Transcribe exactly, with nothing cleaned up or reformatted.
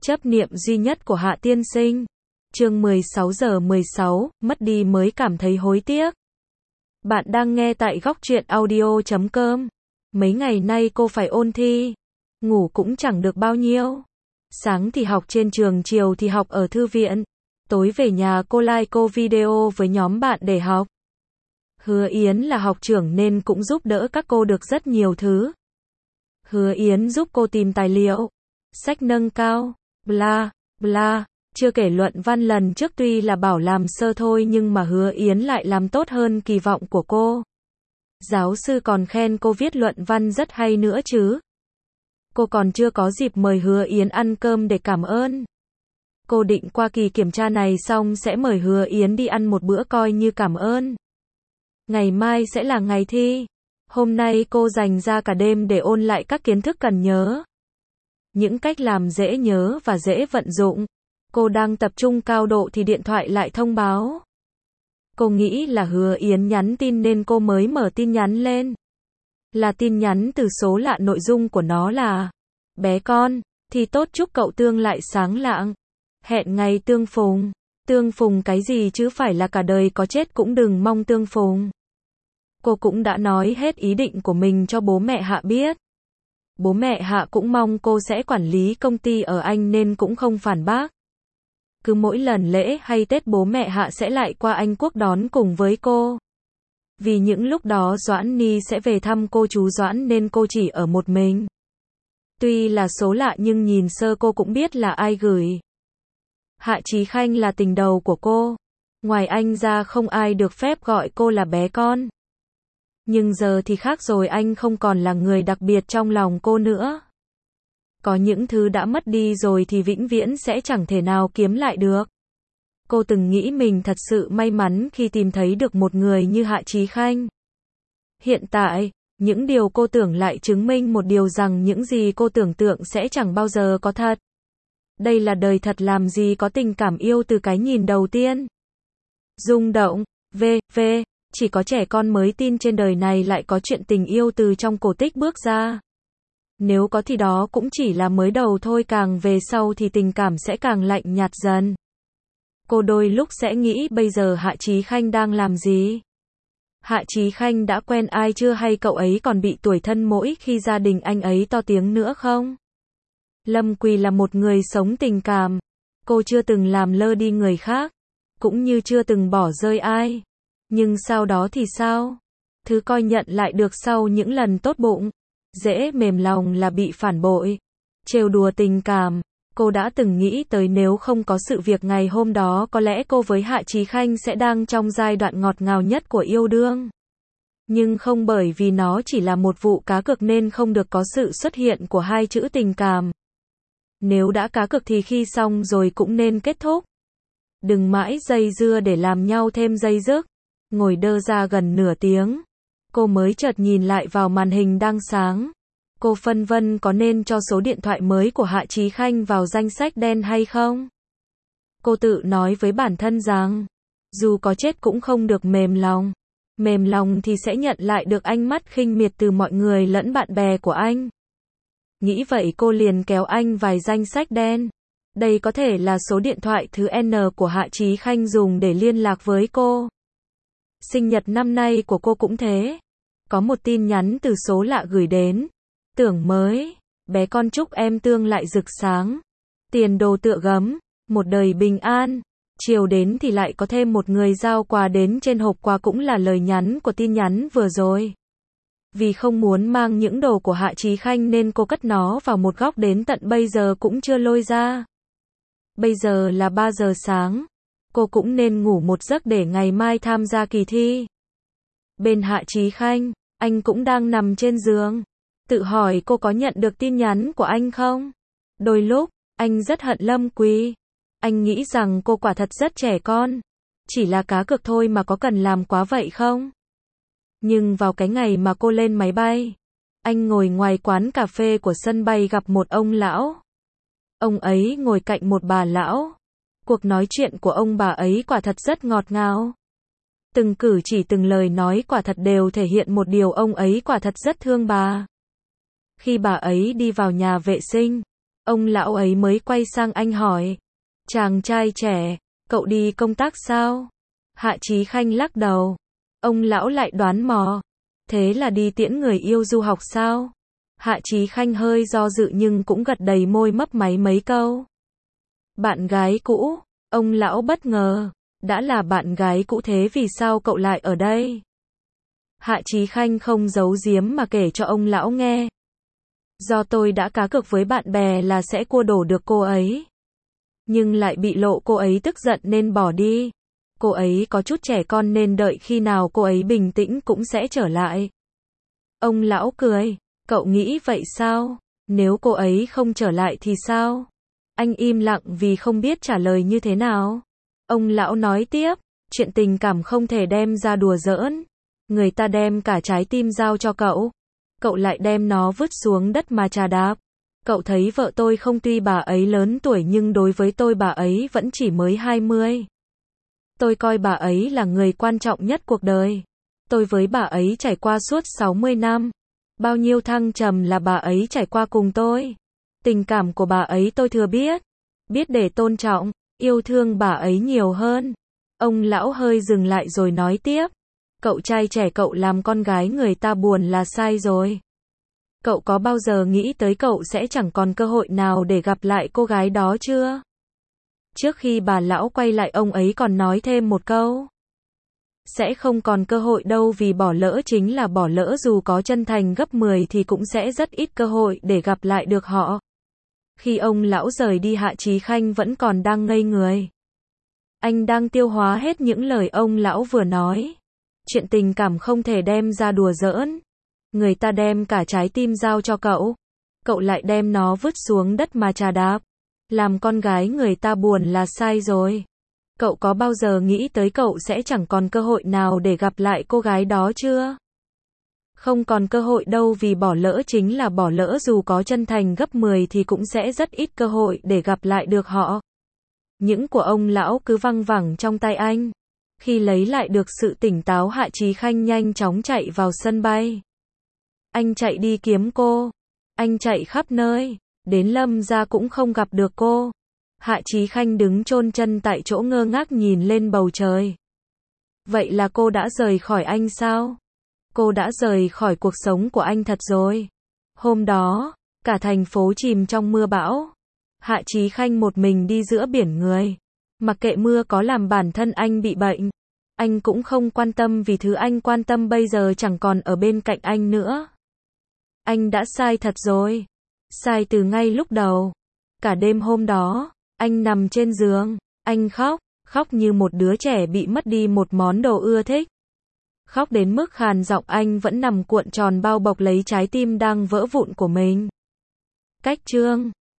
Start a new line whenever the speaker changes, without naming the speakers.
Chấp niệm duy nhất của Hạ tiên sinh. Chương mười sáu giờ mười sáu, mất đi mới cảm thấy hối tiếc. Bạn đang nghe tại góc truyện audio chấm com. Mấy ngày nay cô phải ôn thi, ngủ cũng chẳng được bao nhiêu. Sáng thì học trên trường, chiều thì học ở thư viện. Tối về nhà cô like cô video với nhóm bạn để học. Hứa Yến là học trưởng nên cũng giúp đỡ các cô được rất nhiều thứ. Hứa Yến giúp cô tìm tài liệu, sách nâng cao, bla, bla. Chưa kể luận văn lần trước tuy là bảo làm sơ thôi nhưng mà Hứa Yến lại làm tốt hơn kỳ vọng của cô. Giáo sư còn khen cô viết luận văn rất hay nữa chứ. Cô còn chưa có dịp mời Hứa Yến ăn cơm để cảm ơn. Cô định qua kỳ kiểm tra này xong sẽ mời Hứa Yến đi ăn một bữa coi như cảm ơn. Ngày mai sẽ là ngày thi. Hôm nay cô dành ra cả đêm để ôn lại các kiến thức cần nhớ. Những cách làm dễ nhớ và dễ vận dụng. Cô đang tập trung cao độ thì điện thoại lại thông báo. Cô nghĩ là Hứa Yến nhắn tin nên cô mới mở tin nhắn lên. Là tin nhắn từ số lạ, nội dung của nó là: bé con, thì tốt chúc cậu tương lại sáng lạng. Hẹn ngày tương phùng. Tương phùng cái gì chứ, phải là cả đời có chết cũng đừng mong tương phùng. Cô cũng đã nói hết ý định của mình cho bố mẹ Hạ biết. Bố mẹ Hạ cũng mong cô sẽ quản lý công ty ở Anh nên cũng không phản bác. Cứ mỗi lần lễ hay Tết bố mẹ Hạ sẽ lại qua Anh Quốc đón cùng với cô. Vì những lúc đó Doãn Ni sẽ về thăm cô chú Doãn nên cô chỉ ở một mình. Tuy là số lạ nhưng nhìn sơ cô cũng biết là ai gửi. Hạ Chí Khanh là tình đầu của cô. Ngoài anh ra không ai được phép gọi cô là bé con. Nhưng giờ thì khác rồi, anh không còn là người đặc biệt trong lòng cô nữa. Có những thứ đã mất đi rồi thì vĩnh viễn sẽ chẳng thể nào kiếm lại được. Cô từng nghĩ mình thật sự may mắn khi tìm thấy được một người như Hạ Chí Khanh. Hiện tại, những điều cô tưởng lại chứng minh một điều rằng những gì cô tưởng tượng sẽ chẳng bao giờ có thật. Đây là đời thật, làm gì có tình cảm yêu từ cái nhìn đầu tiên. Rung động, vv, chỉ có trẻ con mới tin trên đời này lại có chuyện tình yêu từ trong cổ tích bước ra. Nếu có thì đó cũng chỉ là mới đầu thôi, càng về sau thì tình cảm sẽ càng lạnh nhạt dần. Cô đôi lúc sẽ nghĩ bây giờ Hạ Chí Khanh đang làm gì? Hạ Chí Khanh đã quen ai chưa, hay cậu ấy còn bị tủi thân mỗi khi gia đình anh ấy to tiếng nữa không? Lâm Quỳ là một người sống tình cảm. Cô chưa từng làm lơ đi người khác, cũng như chưa từng bỏ rơi ai. Nhưng sau đó thì sao? Thứ coi nhận lại được sau những lần tốt bụng, dễ mềm lòng là bị phản bội, trêu đùa tình cảm. Cô đã từng nghĩ tới nếu không có sự việc ngày hôm đó có lẽ cô với Hạ Chí Khanh sẽ đang trong giai đoạn ngọt ngào nhất của yêu đương. Nhưng không, bởi vì nó chỉ là một vụ cá cược nên không được có sự xuất hiện của hai chữ tình cảm. Nếu đã cá cược thì khi xong rồi cũng nên kết thúc. Đừng mãi dây dưa để làm nhau thêm dây dứt. Ngồi đơ ra gần nửa tiếng, cô mới chợt nhìn lại vào màn hình đang sáng. Cô phân vân có nên cho số điện thoại mới của Hạ Chí Khanh vào danh sách đen hay không. Cô tự nói với bản thân rằng, dù có chết cũng không được mềm lòng. Mềm lòng thì sẽ nhận lại được ánh mắt khinh miệt từ mọi người lẫn bạn bè của anh. Nghĩ vậy cô liền kéo anh vài danh sách đen. Đây có thể là số điện thoại thứ N của Hạ Chí Khanh dùng để liên lạc với cô. Sinh nhật năm nay của cô cũng thế. Có một tin nhắn từ số lạ gửi đến. Tưởng mới, bé con chúc em tương lại rực sáng. Tiền đồ tựa gấm, một đời bình an. Chiều đến thì lại có thêm một người giao quà đến, trên hộp quà cũng là lời nhắn của tin nhắn vừa rồi. Vì không muốn mang những đồ của Hạ Chí Khanh nên cô cất nó vào một góc, đến tận bây giờ cũng chưa lôi ra. Bây giờ là ba giờ sáng. Cô cũng nên ngủ một giấc để ngày mai tham gia kỳ thi. Bên Hạ Chí Khanh, anh cũng đang nằm trên giường. Tự hỏi cô có nhận được tin nhắn của anh không? Đôi lúc, anh rất hận Lâm Quỳ. Anh nghĩ rằng cô quả thật rất trẻ con. Chỉ là cá cược thôi mà có cần làm quá vậy không? Nhưng vào cái ngày mà cô lên máy bay, anh ngồi ngoài quán cà phê của sân bay gặp một ông lão. Ông ấy ngồi cạnh một bà lão. Cuộc nói chuyện của ông bà ấy quả thật rất ngọt ngào. Từng cử chỉ từng lời nói quả thật đều thể hiện một điều, ông ấy quả thật rất thương bà. Khi bà ấy đi vào nhà vệ sinh, Ông lão ấy mới quay sang anh hỏi. Chàng trai trẻ, cậu đi công tác sao? Hạ Chí Khanh lắc đầu. Ông lão lại đoán mò. Thế là đi tiễn người yêu du học sao? Hạ Chí Khanh hơi do dự nhưng cũng gật đầy môi mấp máy mấy câu. Bạn gái cũ, ông lão bất ngờ. Đã là bạn gái cũ thế vì sao cậu lại ở đây? Hạ Chí Khanh không giấu giếm mà kể cho ông lão nghe. Do tôi đã cá cược với bạn bè là sẽ cua đổ được cô ấy. Nhưng lại bị lộ cô ấy tức giận nên bỏ đi. Cô ấy có chút trẻ con nên đợi khi nào cô ấy bình tĩnh cũng sẽ trở lại. Ông lão cười. Cậu nghĩ vậy sao? Nếu cô ấy không trở lại thì sao? Anh im lặng vì không biết trả lời như thế nào. Ông lão nói tiếp. Chuyện tình cảm không thể đem ra đùa giỡn. Người ta đem cả trái tim giao cho cậu. Cậu lại đem nó vứt xuống đất mà chà đạp. Cậu thấy vợ tôi không, tuy bà ấy lớn tuổi nhưng đối với tôi bà ấy vẫn chỉ mới hai mươi. Tôi coi bà ấy là người quan trọng nhất cuộc đời. Tôi với bà ấy trải qua suốt sáu mươi năm. Bao nhiêu thăng trầm là bà ấy trải qua cùng tôi. Tình cảm của bà ấy tôi thừa biết. Biết để tôn trọng, yêu thương bà ấy nhiều hơn. Ông lão hơi dừng lại rồi nói tiếp. Cậu trai trẻ, cậu làm con gái người ta buồn là sai rồi. Cậu có bao giờ nghĩ tới cậu sẽ chẳng còn cơ hội nào để gặp lại cô gái đó chưa? Trước khi bà lão quay lại, ông ấy còn nói thêm một câu. Sẽ không còn cơ hội đâu, vì bỏ lỡ chính là bỏ lỡ, dù có chân thành gấp mười thì cũng sẽ rất ít cơ hội để gặp lại được họ. Khi ông lão rời đi, Hạ Chí Khanh vẫn còn đang ngây người. Anh đang tiêu hóa hết những lời ông lão vừa nói. Chuyện tình cảm không thể đem ra đùa giỡn. Người ta đem cả trái tim giao cho cậu. Cậu lại đem nó vứt xuống đất mà chà đạp. Làm con gái người ta buồn là sai rồi. Cậu có bao giờ nghĩ tới cậu sẽ chẳng còn cơ hội nào để gặp lại cô gái đó chưa? Không còn cơ hội đâu, vì bỏ lỡ chính là bỏ lỡ, dù có chân thành gấp mười thì cũng sẽ rất ít cơ hội để gặp lại được họ. Những của ông lão cứ văng vẳng trong tay anh. Khi lấy lại được sự tỉnh táo, Hạ Chí Khanh nhanh chóng chạy vào sân bay. Anh chạy đi kiếm cô. Anh chạy khắp nơi. Đến Lâm gia cũng không gặp được cô. Hạ Chí Khanh đứng chôn chân tại chỗ ngơ ngác nhìn lên bầu trời. Vậy là cô đã rời khỏi anh sao? Cô đã rời khỏi cuộc sống của anh thật rồi. Hôm đó, cả thành phố chìm trong mưa bão. Hạ Chí Khanh một mình đi giữa biển người. Mặc kệ mưa có làm bản thân anh bị bệnh, anh cũng không quan tâm, vì thứ anh quan tâm bây giờ chẳng còn ở bên cạnh anh nữa. Anh đã sai thật rồi. Sai từ ngay lúc đầu. Cả đêm hôm đó, anh nằm trên giường, anh khóc, khóc như một đứa trẻ bị mất đi một món đồ ưa thích. Khóc đến mức khàn giọng, anh vẫn nằm cuộn tròn bao bọc lấy trái tim đang vỡ vụn của mình. Cách chương